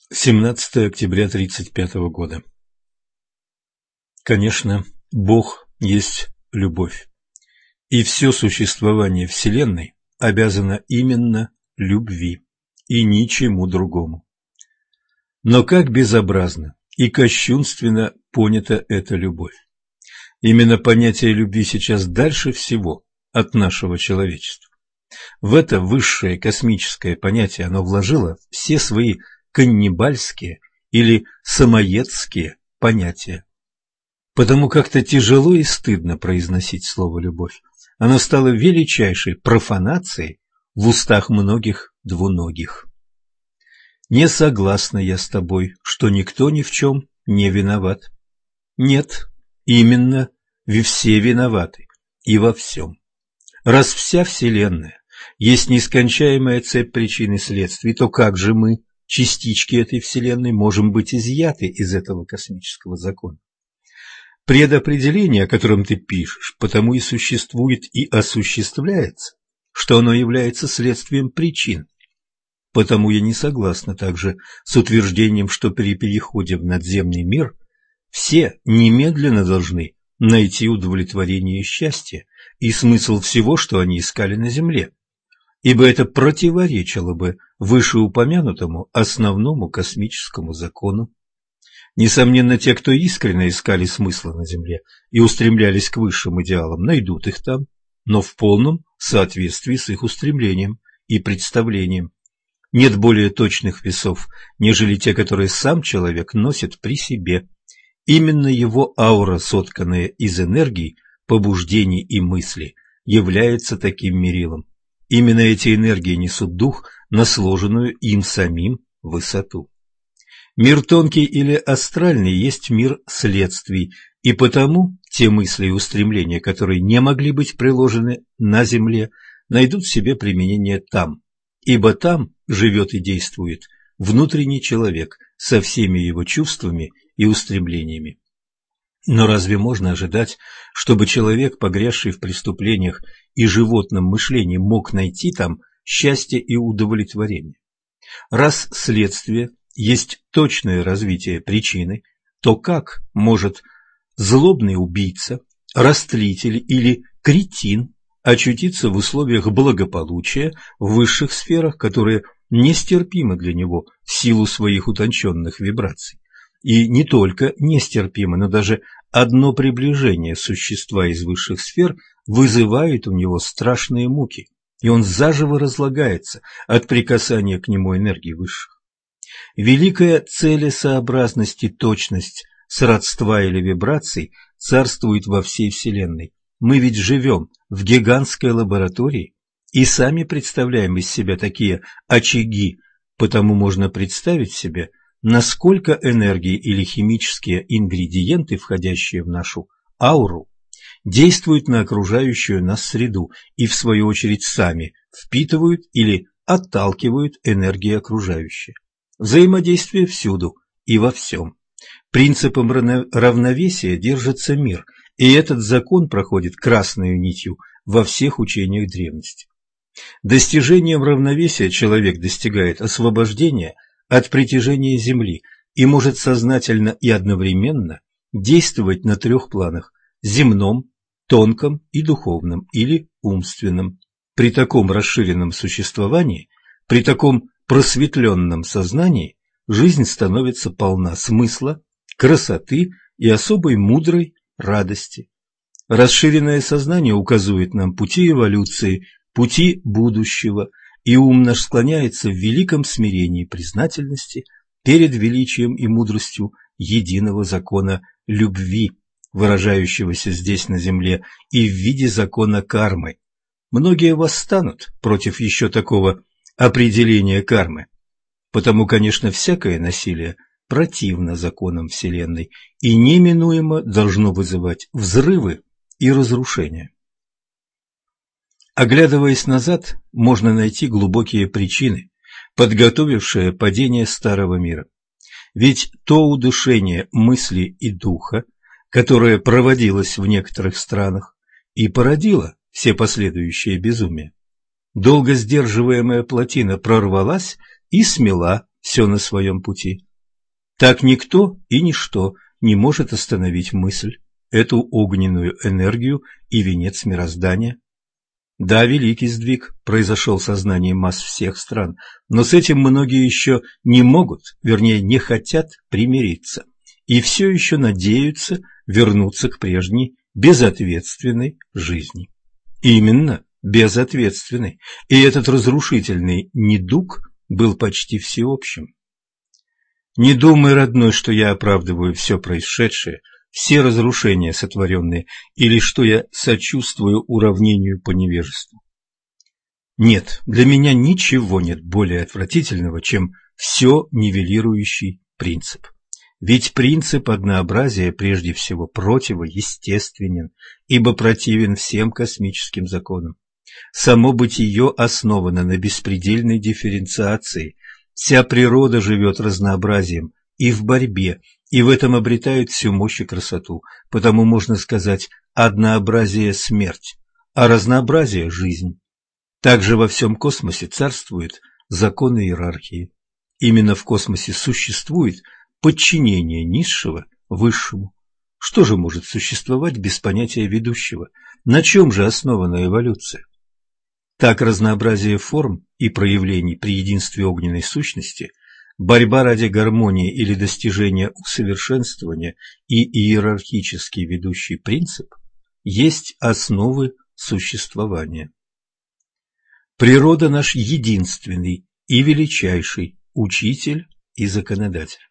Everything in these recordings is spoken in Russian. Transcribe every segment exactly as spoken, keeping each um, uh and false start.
семнадцатое октября тридцать пятого года. Конечно, Бог есть любовь, и все существование Вселенной обязано именно любви и ничему другому. Но как безобразно и кощунственно понята эта любовь. Именно понятие любви сейчас дальше всего от нашего человечества. В это высшее космическое понятие оно вложило все свои каннибальские или самоедские понятия. Потому как-то тяжело и стыдно произносить слово «любовь». Оно стало величайшей профанацией в устах многих двуногих. Не согласна я с тобой, что никто ни в чем не виноват. Нет, именно вы все виноваты и во всем. Раз вся Вселенная есть нескончаемая цепь причин и следствий, то как же мы, частички этой Вселенной, можем быть изъяты из этого космического закона? Предопределение, о котором ты пишешь, потому и существует и осуществляется, что оно является следствием причин. Потому я не согласна также с утверждением, что при переходе в надземный мир все немедленно должны найти удовлетворение и счастье и смысл всего, что они искали на земле, ибо это противоречило бы вышеупомянутому основному космическому закону. Несомненно, те, кто искренне искали смысла на земле и устремлялись к высшим идеалам, найдут их там, но в полном соответствии с их устремлением и представлением. Нет более точных весов, нежели те, которые сам человек носит при себе. Именно его аура, сотканная из энергий, побуждений и мыслей, является таким мерилом. Именно эти энергии несут дух на сложенную им самим высоту. Мир тонкий или астральный есть мир следствий, и потому те мысли и устремления, которые не могли быть приложены на земле, найдут в себе применение там, ибо там живет и действует внутренний человек со всеми его чувствами и устремлениями. Но разве можно ожидать, чтобы человек, погрязший в преступлениях и животном мышлении, мог найти там счастье и удовлетворение? Раз следствие есть точное развитие причины, то как может злобный убийца, растлитель или кретин очутиться в условиях благополучия в высших сферах, которые нестерпимы для него в силу своих утонченных вибраций? И не только нестерпимы, но даже одно приближение существа из высших сфер вызывает у него страшные муки, и он заживо разлагается от прикасания к нему энергии высших. Великая целесообразность и точность сродства или вибраций царствует во всей Вселенной. Мы ведь живем в гигантской лаборатории и сами представляем из себя такие очаги, потому можно представить себе, насколько энергии или химические ингредиенты, входящие в нашу ауру, действуют на окружающую нас среду и, в свою очередь, сами впитывают или отталкивают энергии окружающие. Взаимодействие всюду и во всем. Принципом равновесия держится мир, и этот закон проходит красной нитью во всех учениях древности. Достижением равновесия человек достигает освобождения от притяжения Земли и может сознательно и одновременно действовать на трех планах – земном, тонком и духовном или умственном. При таком расширенном существовании, при таком просветленном сознании жизнь становится полна смысла, красоты и особой мудрой радости. Расширенное сознание указывает нам пути эволюции, пути будущего, и ум наш склоняется в великом смирении признательности перед величием и мудростью единого закона любви, выражающегося здесь на земле, и в виде закона кармы. Многие восстанут против еще такого определения кармы, потому, конечно, всякое насилие противно законам Вселенной и неминуемо должно вызывать взрывы и разрушения. Оглядываясь назад, можно найти глубокие причины, подготовившие падение старого мира. Ведь то удушение мысли и духа, которое проводилось в некоторых странах, и породило все последующие безумия. Долго сдерживаемая плотина прорвалась и смела все на своем пути. Так никто и ничто не может остановить мысль, эту огненную энергию и венец мироздания. Да, великий сдвиг произошел в сознании масс всех стран, но с этим многие еще не могут, вернее, не хотят примириться, и все еще надеются вернуться к прежней безответственной жизни. Именно безответственной, и этот разрушительный недуг был почти всеобщим. Не думай, родной, что я оправдываю все происшедшее, все разрушения сотворенные, или что я сочувствую уравнению по невежеству. Нет, для меня ничего нет более отвратительного, чем все нивелирующий принцип. Ведь принцип однообразия прежде всего противоестественен, ибо противен всем космическим законам. Само бытие основано на беспредельной дифференциации. Вся природа живет разнообразием и в борьбе, и в этом обретает всю мощь и красоту. Потому можно сказать, однообразие – смерть, а разнообразие – жизнь. Также во всем космосе царствуют законы иерархии. Именно в космосе существует подчинение низшего высшему. Что же может существовать без понятия ведущего? На чем же основана эволюция? Так разнообразие форм и проявлений при единстве огненной сущности, борьба ради гармонии или достижения усовершенствования и иерархический ведущий принцип есть основы существования. Природа наш единственный и величайший учитель и законодатель.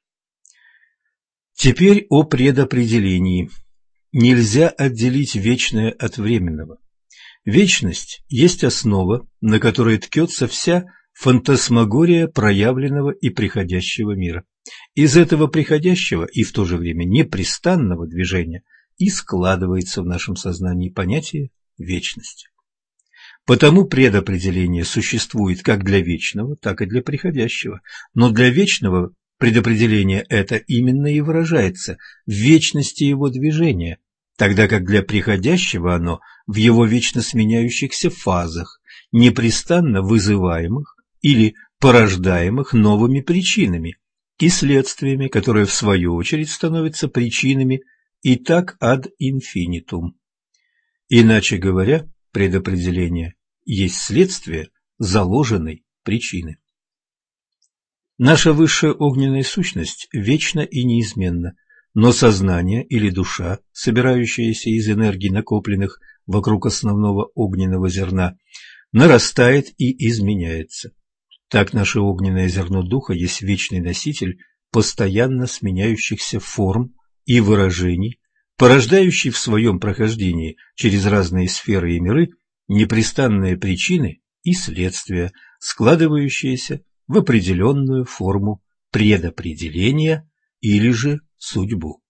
Теперь о предопределении. Нельзя отделить вечное от временного. Вечность есть основа, на которой ткется вся фантасмагория проявленного и приходящего мира. Из этого приходящего и в то же время непрестанного движения и складывается в нашем сознании понятие вечности. Потому предопределение существует как для вечного, так и для приходящего, но для вечного предопределение это именно и выражается в вечности его движения, тогда как для приходящего оно в его вечно сменяющихся фазах, непрестанно вызываемых или порождаемых новыми причинами и следствиями, которые в свою очередь становятся причинами и так ad infinitum. Иначе говоря, предопределение есть следствие заложенной причины. Наша высшая огненная сущность вечна и неизменна, но сознание или душа, собирающаяся из энергий, накопленных вокруг основного огненного зерна, нарастает и изменяется. Так наше огненное зерно духа есть вечный носитель постоянно сменяющихся форм и выражений, порождающий в своем прохождении через разные сферы и миры непрестанные причины и следствия, складывающиеся в определенную форму предопределения или же судьбу.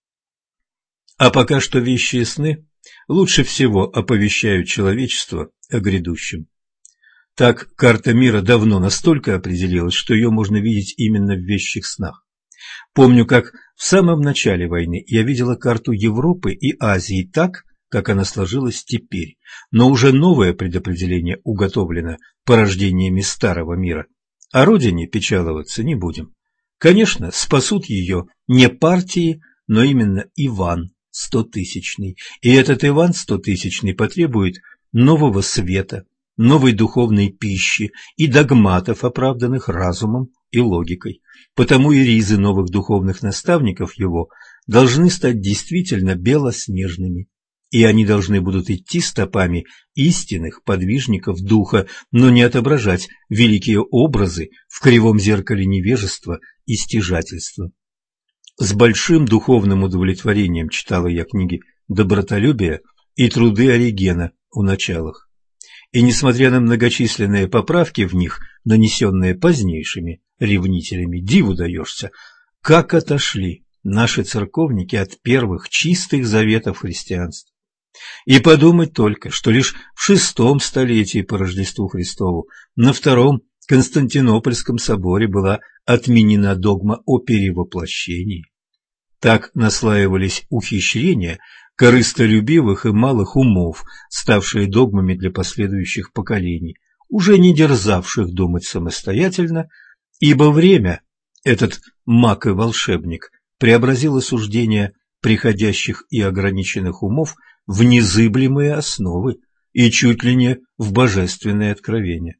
А пока что вещие сны лучше всего оповещают человечество о грядущем. Так карта мира давно настолько определилась, что ее можно видеть именно в вещих снах. Помню, как в самом начале войны я видела карту Европы и Азии так, как она сложилась теперь, но уже новое предопределение уготовлено порождениями старого мира. О родине печаловаться не будем. Конечно, спасут ее не партии, но именно Иван Стотысячный. И этот Иван Стотысячный потребует нового света, новой духовной пищи и догматов, оправданных разумом и логикой. Потому и ризы новых духовных наставников его должны стать действительно белоснежными. И они должны будут идти стопами истинных подвижников духа, но не отображать великие образы в кривом зеркале невежества и стяжательства. С большим духовным удовлетворением читала я книги «Добротолюбие» и труды Оригена о началах. И несмотря на многочисленные поправки в них, нанесенные позднейшими ревнителями, диву даешься, как отошли наши церковники от первых чистых заветов христианства. И подумать только, что лишь в шестом столетии по Рождеству Христову на втором Константинопольском соборе была отменена догма о перевоплощении. Так наслаивались ухищрения корыстолюбивых и малых умов, ставшие догмами для последующих поколений, уже не дерзавших думать самостоятельно Ибо время, этот маг и волшебник, преобразило суждения приходящих и ограниченных умов в незыблемые основы и чуть ли не в божественное откровение.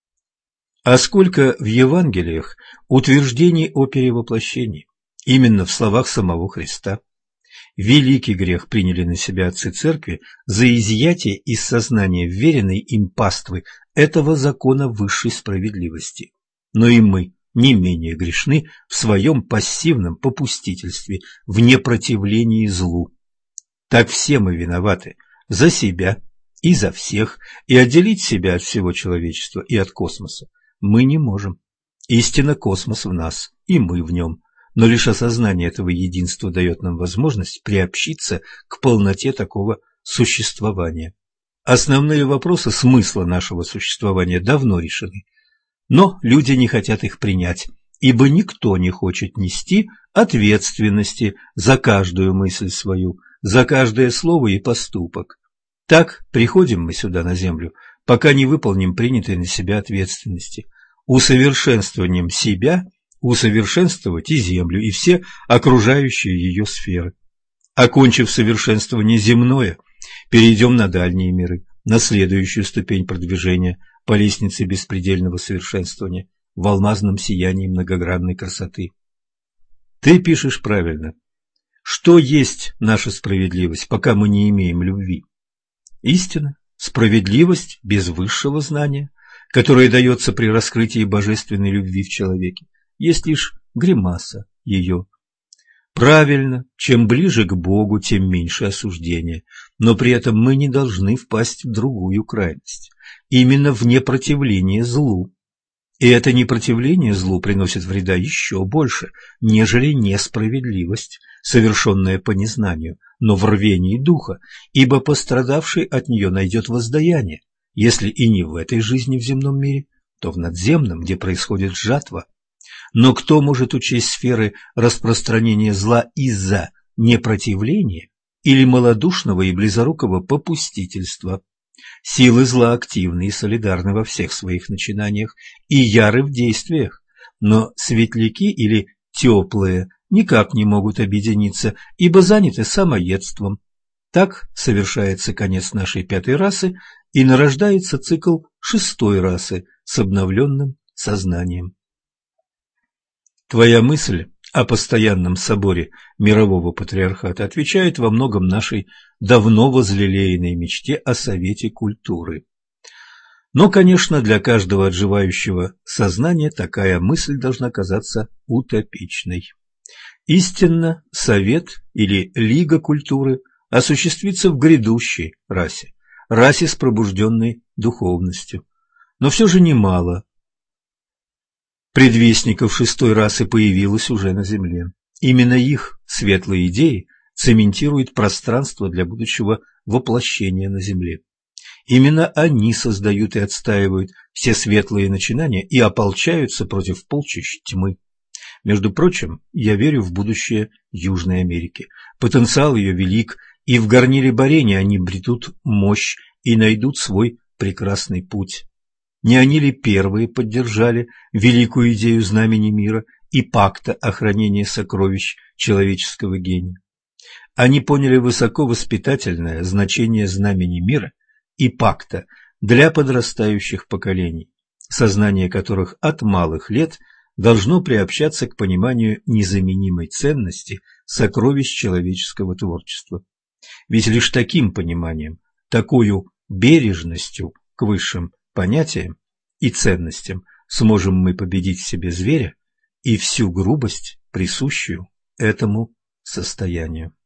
А сколько в Евангелиях утверждений о перевоплощении, именно в словах самого Христа. Великий грех приняли на себя отцы церкви за изъятие из сознания вверенной им паствы этого закона высшей справедливости. Но и мы не менее грешны в своем пассивном попустительстве, в непротивлении злу. Так все мы виноваты за себя и за всех, и отделить себя от всего человечества и от космоса мы не можем. Истинно космос в нас, и мы в нем. Но лишь осознание этого единства дает нам возможность приобщиться к полноте такого существования. Основные вопросы смысла нашего существования давно решены, но люди не хотят их принять, ибо никто не хочет нести ответственности за каждую мысль свою, за каждое слово и поступок. Так приходим мы сюда на землю, пока не выполним принятой на себя ответственности. Усовершенствованием себя усовершенствовать и землю, и все окружающие ее сферы. Окончив совершенствование земное, перейдем на дальние миры, на следующую ступень продвижения по лестнице беспредельного совершенствования в алмазном сиянии многогранной красоты. Ты пишешь правильно. Что есть наша справедливость, пока мы не имеем любви? Истина, справедливость без высшего знания, которое дается при раскрытии божественной любви в человеке, есть лишь гримаса ее. Правильно, чем ближе к Богу, тем меньше осуждения, но при этом мы не должны впасть в другую крайность, именно в непротивление злу. И это непротивление злу приносит вреда еще больше, нежели несправедливость, совершенная по незнанию, но в рвении духа, ибо пострадавший от нее найдет воздаяние, если и не в этой жизни в земном мире, то в надземном, где происходит жатва. Но кто может учесть сферы распространения зла из-за непротивления или малодушного и близорукого попустительства? Силы зла активны и солидарны во всех своих начинаниях и яры в действиях, но светляки или теплые никак не могут объединиться, ибо заняты самоедством. Так совершается конец нашей пятой расы и нарождается цикл шестой расы с обновленным сознанием. Твоя мысль о постоянном соборе мирового патриархата отвечает во многом нашей давно возлелеянной мечте о Совете культуры. Но, конечно, для каждого отживающего сознания такая мысль должна казаться утопичной. Истинно, Совет или Лига культуры осуществится в грядущей расе, расе с пробужденной духовностью. Но все же немало предвестников шестой расы появилось уже на Земле. Именно их светлые идеи цементируют пространство для будущего воплощения на Земле. Именно они создают и отстаивают все светлые начинания и ополчаются против полчищ тьмы. Между прочим, я верю в будущее Южной Америки. Потенциал ее велик, и в горниле борения они обретут мощь и найдут свой прекрасный путь. Не они ли первые поддержали великую идею знамени мира и пакта о хранении сокровищ человеческого гения? Они поняли высоко воспитательное значение знамени мира и пакта для подрастающих поколений, сознание которых от малых лет должно приобщаться к пониманию незаменимой ценности сокровищ человеческого творчества. Ведь лишь таким пониманием, такою бережностью к высшим понятиям и ценностям сможем мы победить в себе зверя и всю грубость, присущую этому состоянию.